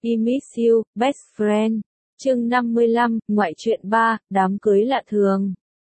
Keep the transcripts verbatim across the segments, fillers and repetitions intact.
I miss you, best friend. Chương năm mươi lăm, ngoại truyện ba, đám cưới lạ thường.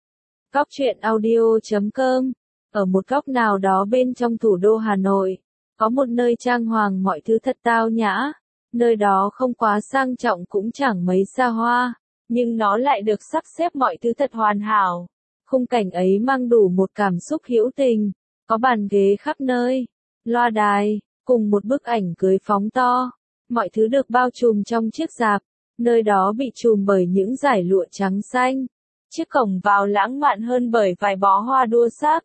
Góc truyện audio chấm com. Ở một góc nào đó bên trong thủ đô Hà Nội, có một nơi trang hoàng mọi thứ thật tao nhã. Nơi đó không quá sang trọng cũng chẳng mấy xa hoa, nhưng nó lại được sắp xếp mọi thứ thật hoàn hảo. Khung cảnh ấy mang đủ một cảm xúc hữu tình, có bàn ghế khắp nơi, loa đài, cùng một bức ảnh cưới phóng to. Mọi thứ được bao trùm trong chiếc rạp, nơi đó bị trùm bởi những dải lụa trắng xanh. Chiếc cổng vào lãng mạn hơn bởi vài bó hoa đua sắc.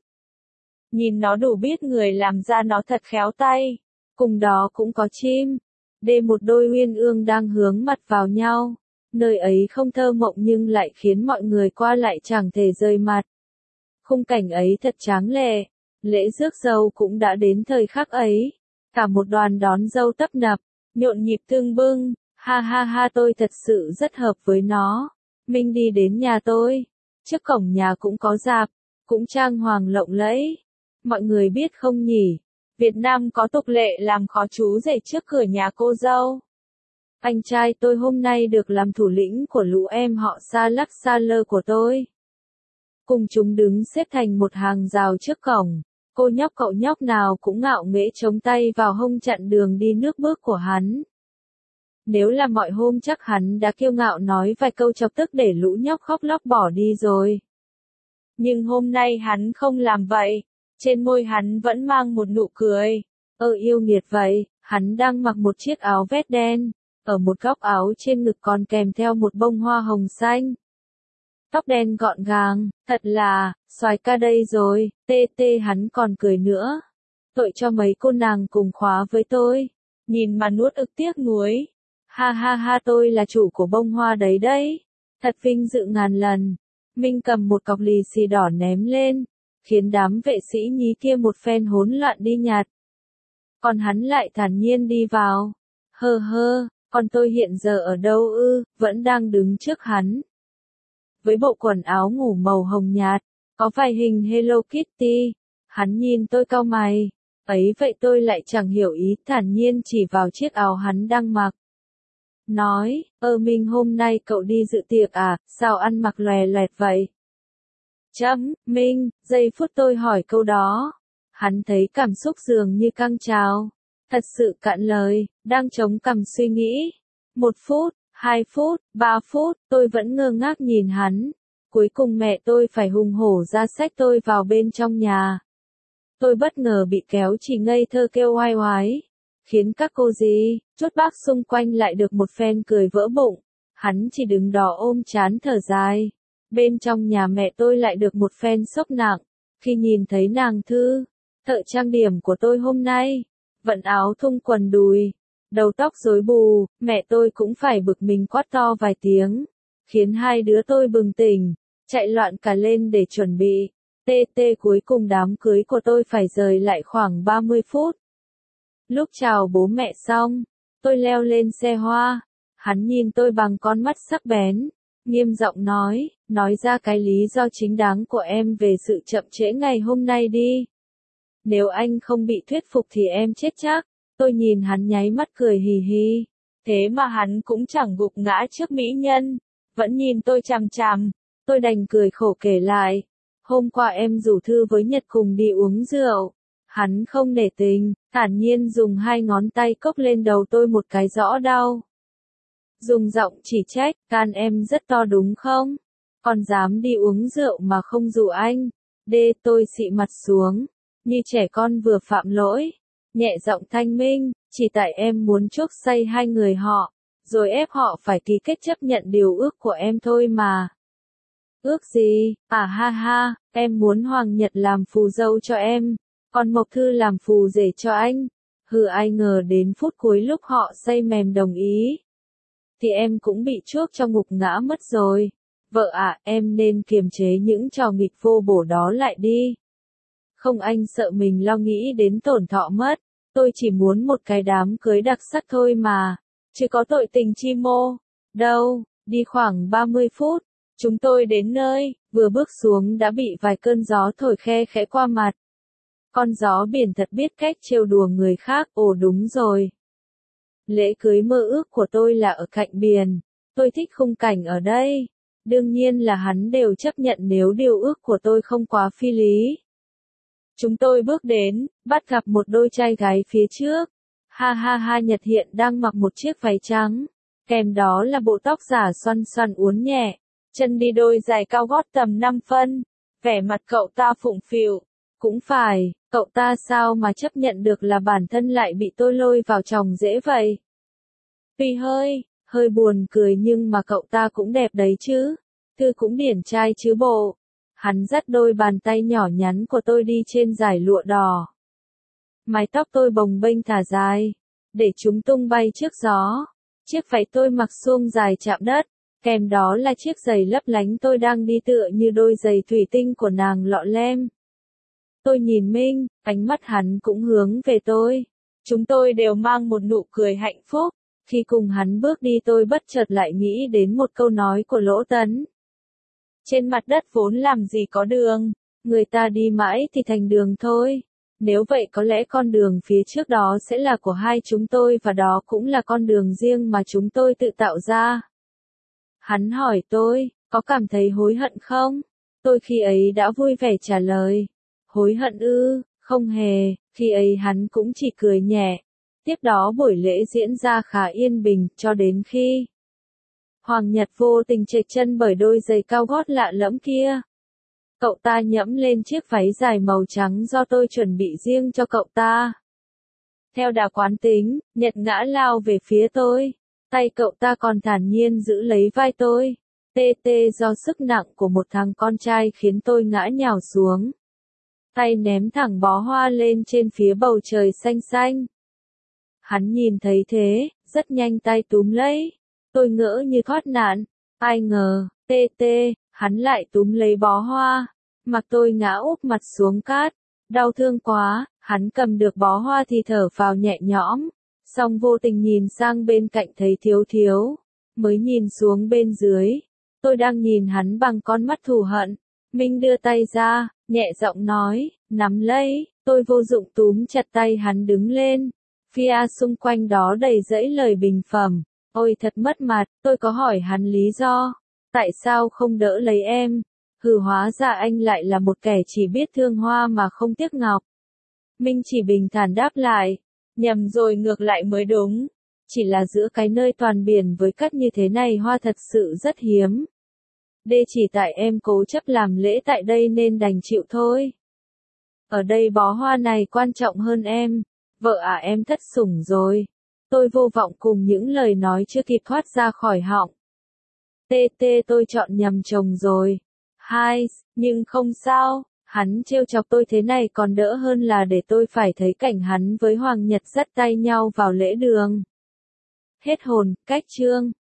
Nhìn nó đủ biết người làm ra nó thật khéo tay. Cùng đó cũng có chim. Đê một đôi uyên ương đang hướng mặt vào nhau. Nơi ấy không thơ mộng nhưng lại khiến mọi người qua lại chẳng thể rời mặt. Khung cảnh ấy thật tráng lệ. Lễ rước dâu cũng đã đến thời khắc ấy. Cả một đoàn đón dâu tấp nập, nhộn nhịp tưng bưng. Ha ha ha, tôi thật sự rất hợp với nó. Minh đi đến nhà tôi. Trước cổng nhà cũng có rạp, cũng trang hoàng lộng lẫy. Mọi người biết không nhỉ? Việt Nam có tục lệ làm khó chú rể trước cửa nhà cô dâu. Anh trai tôi hôm nay được làm thủ lĩnh của lũ em họ xa lắc xa lơ của tôi. Cùng chúng đứng xếp thành một hàng rào trước cổng. Cô nhóc cậu nhóc nào cũng ngạo nghễ chống tay vào hông chặn đường đi nước bước của hắn. Nếu là mọi hôm chắc hắn đã kiêu ngạo nói vài câu chọc tức để lũ nhóc khóc lóc bỏ đi rồi. Nhưng hôm nay hắn không làm vậy. Trên môi hắn vẫn mang một nụ cười. Ơ yêu nghiệt vậy, hắn đang mặc một chiếc áo vest đen. Ở một góc áo trên ngực còn kèm theo một bông hoa hồng xanh. Tóc đen gọn gàng, thật là, soái ca đây rồi, tê tê hắn còn cười nữa. Tội cho mấy cô nàng cùng khóa với tôi. Nhìn mà nuốt ức tiếc nuối. Ha ha ha, tôi là chủ của bông hoa đấy đấy. Thật vinh dự ngàn lần. Minh cầm một cọc lì xì đỏ ném lên, khiến đám vệ sĩ nhí kia một phen hỗn loạn đi nhặt. Còn hắn lại thản nhiên đi vào. Hơ hơ, còn tôi hiện giờ ở đâu ư, vẫn đang đứng trước hắn. Với bộ quần áo ngủ màu hồng nhạt, có vài hình Hello Kitty. Hắn nhìn tôi cau mày. Ấy vậy tôi lại chẳng hiểu ý, thản nhiên chỉ vào chiếc áo hắn đang mặc. Nói, ơ Minh hôm nay cậu đi dự tiệc à, sao ăn mặc lòe loẹt vậy? Chấm, Minh, giây phút tôi hỏi câu đó. Hắn thấy cảm xúc dường như căng trào. Thật sự cạn lời, đang chống cằm suy nghĩ. Một phút, hai phút, ba phút, tôi vẫn ngơ ngác nhìn hắn. Cuối cùng mẹ tôi phải hùng hổ ra xách tôi vào bên trong nhà. Tôi bất ngờ bị kéo chỉ ngây thơ kêu oai oái. Khiến các cô dì, chốt bác xung quanh lại được một phen cười vỡ bụng. Hắn chỉ đứng đó ôm chán thở dài. Bên trong nhà mẹ tôi lại được một phen sốc nặng. Khi nhìn thấy nàng Thư, thợ trang điểm của tôi hôm nay, vận áo thun quần đùi, đầu tóc rối bù, mẹ tôi cũng phải bực mình quát to vài tiếng. Khiến hai đứa tôi bừng tỉnh, chạy loạn cả lên để chuẩn bị. Tê tê cuối cùng đám cưới của tôi phải rời lại khoảng ba mươi phút. Lúc chào bố mẹ xong, tôi leo lên xe hoa. Hắn nhìn tôi bằng con mắt sắc bén, nghiêm giọng nói, nói ra cái lý do chính đáng của em về sự chậm trễ ngày hôm nay đi. Nếu anh không bị thuyết phục thì em chết chắc. Tôi nhìn hắn nháy mắt cười hì hì. Thế mà hắn cũng chẳng gục ngã trước mỹ nhân, vẫn nhìn tôi chằm chằm. Tôi đành cười khổ kể lại. Hôm qua em rủ Thư với Nhật cùng đi uống rượu. Hắn không nể tình, thản nhiên dùng hai ngón tay cốc lên đầu tôi một cái rõ đau. Dùng giọng chỉ trách, can em rất to đúng không? Còn dám đi uống rượu mà không rủ anh. Đê tôi xị mặt xuống, như trẻ con vừa phạm lỗi. Nhẹ giọng thanh minh, chỉ tại em muốn chuốc say hai người họ, rồi ép họ phải ký kết chấp nhận điều ước của em thôi mà. Ước gì? À ha ha, em muốn Hoàng Nhật làm phù dâu cho em, còn Mộc Thư làm phù rể cho anh. Hừ, ai ngờ đến phút cuối lúc họ say mềm đồng ý, thì em cũng bị chuốc cho ngục ngã mất rồi. Vợ ạ, em nên kiềm chế những trò nghịch vô bổ đó lại đi. Không, anh sợ mình lo nghĩ đến tổn thọ mất. Tôi chỉ muốn một cái đám cưới đặc sắc thôi mà, chứ có tội tình chi mô đâu. Đi khoảng ba mươi phút, chúng tôi đến nơi, vừa bước xuống đã bị vài cơn gió thổi khe khẽ qua mặt. Con gió biển thật biết cách trêu đùa người khác, ồ đúng rồi. Lễ cưới mơ ước của tôi là ở cạnh biển. Tôi thích khung cảnh ở đây. Đương nhiên là hắn đều chấp nhận nếu điều ước của tôi không quá phi lý. Chúng tôi bước đến, bắt gặp một đôi trai gái phía trước. Ha ha ha, Nhật Hiện đang mặc một chiếc váy trắng. Kèm đó là bộ tóc giả xoăn xoăn uốn nhẹ. Chân đi đôi giày cao gót tầm năm phân. Vẻ mặt cậu ta phụng phịu. Cũng phải, cậu ta sao mà chấp nhận được là bản thân lại bị tôi lôi vào chồng dễ vậy? Tuy hơi, hơi buồn cười nhưng mà cậu ta cũng đẹp đấy chứ. Thư cũng điển trai chứ bộ. Hắn dắt đôi bàn tay nhỏ nhắn của tôi đi trên dải lụa đỏ. Mái tóc tôi bồng bênh thả dài, để chúng tung bay trước gió. Chiếc váy tôi mặc suông dài chạm đất, kèm đó là chiếc giày lấp lánh tôi đang đi tựa như đôi giày thủy tinh của nàng lọ lem. Tôi nhìn Minh, ánh mắt hắn cũng hướng về tôi. Chúng tôi đều mang một nụ cười hạnh phúc. Khi cùng hắn bước đi tôi bất chợt lại nghĩ đến một câu nói của Lỗ Tấn. Trên mặt đất vốn làm gì có đường, người ta đi mãi thì thành đường thôi. Nếu vậy có lẽ con đường phía trước đó sẽ là của hai chúng tôi và đó cũng là con đường riêng mà chúng tôi tự tạo ra. Hắn hỏi tôi, có cảm thấy hối hận không? Tôi khi ấy đã vui vẻ trả lời. Hối hận ư, không hề, khi ấy hắn cũng chỉ cười nhẹ. Tiếp đó buổi lễ diễn ra khá yên bình cho đến khi Hoàng Nhật vô tình trệch chân bởi đôi giày cao gót lạ lẫm kia. Cậu ta nhẫm lên chiếc váy dài màu trắng do tôi chuẩn bị riêng cho cậu ta. Theo đà quán tính, Nhật ngã lao về phía tôi. Tay cậu ta còn thản nhiên giữ lấy vai tôi. Tê tê do sức nặng của một thằng con trai khiến tôi ngã nhào xuống. Tay ném thẳng bó hoa lên trên phía bầu trời xanh xanh. Hắn nhìn thấy thế, rất nhanh tay túm lấy. Tôi ngỡ như thoát nạn. Ai ngờ, tê tê, hắn lại túm lấy bó hoa. Mặc tôi ngã úp mặt xuống cát. Đau thương quá, hắn cầm được bó hoa thì thở phào nhẹ nhõm. Xong vô tình nhìn sang bên cạnh thấy thiếu thiếu. Mới nhìn xuống bên dưới. Tôi đang nhìn hắn bằng con mắt thù hận. Minh đưa tay ra, nhẹ giọng nói, nắm lấy. Tôi vô dụng túm chặt tay hắn đứng lên. Phía xung quanh đó đầy dẫy lời bình phẩm. Ôi thật mất mặt, tôi có hỏi hắn lý do. Tại sao không đỡ lấy em? Hừ, hóa ra anh lại là một kẻ chỉ biết thương hoa mà không tiếc ngọc. Minh chỉ bình thản đáp lại. Nhầm rồi, ngược lại mới đúng. Chỉ là giữa cái nơi toàn biển với cát như thế này hoa thật sự rất hiếm. Đê chỉ tại em cố chấp làm lễ tại đây nên đành chịu thôi. Ở đây bó hoa này quan trọng hơn em. Vợ à, em thất sủng rồi. Tôi vô vọng cùng những lời nói chưa kịp thoát ra khỏi họng. Tê tê, tôi chọn nhầm chồng rồi. Hai, nhưng không sao, hắn trêu chọc tôi thế này còn đỡ hơn là để tôi phải thấy cảnh hắn với Hoàng Nhật dắt tay nhau vào lễ đường. Hết hồn, cách chương.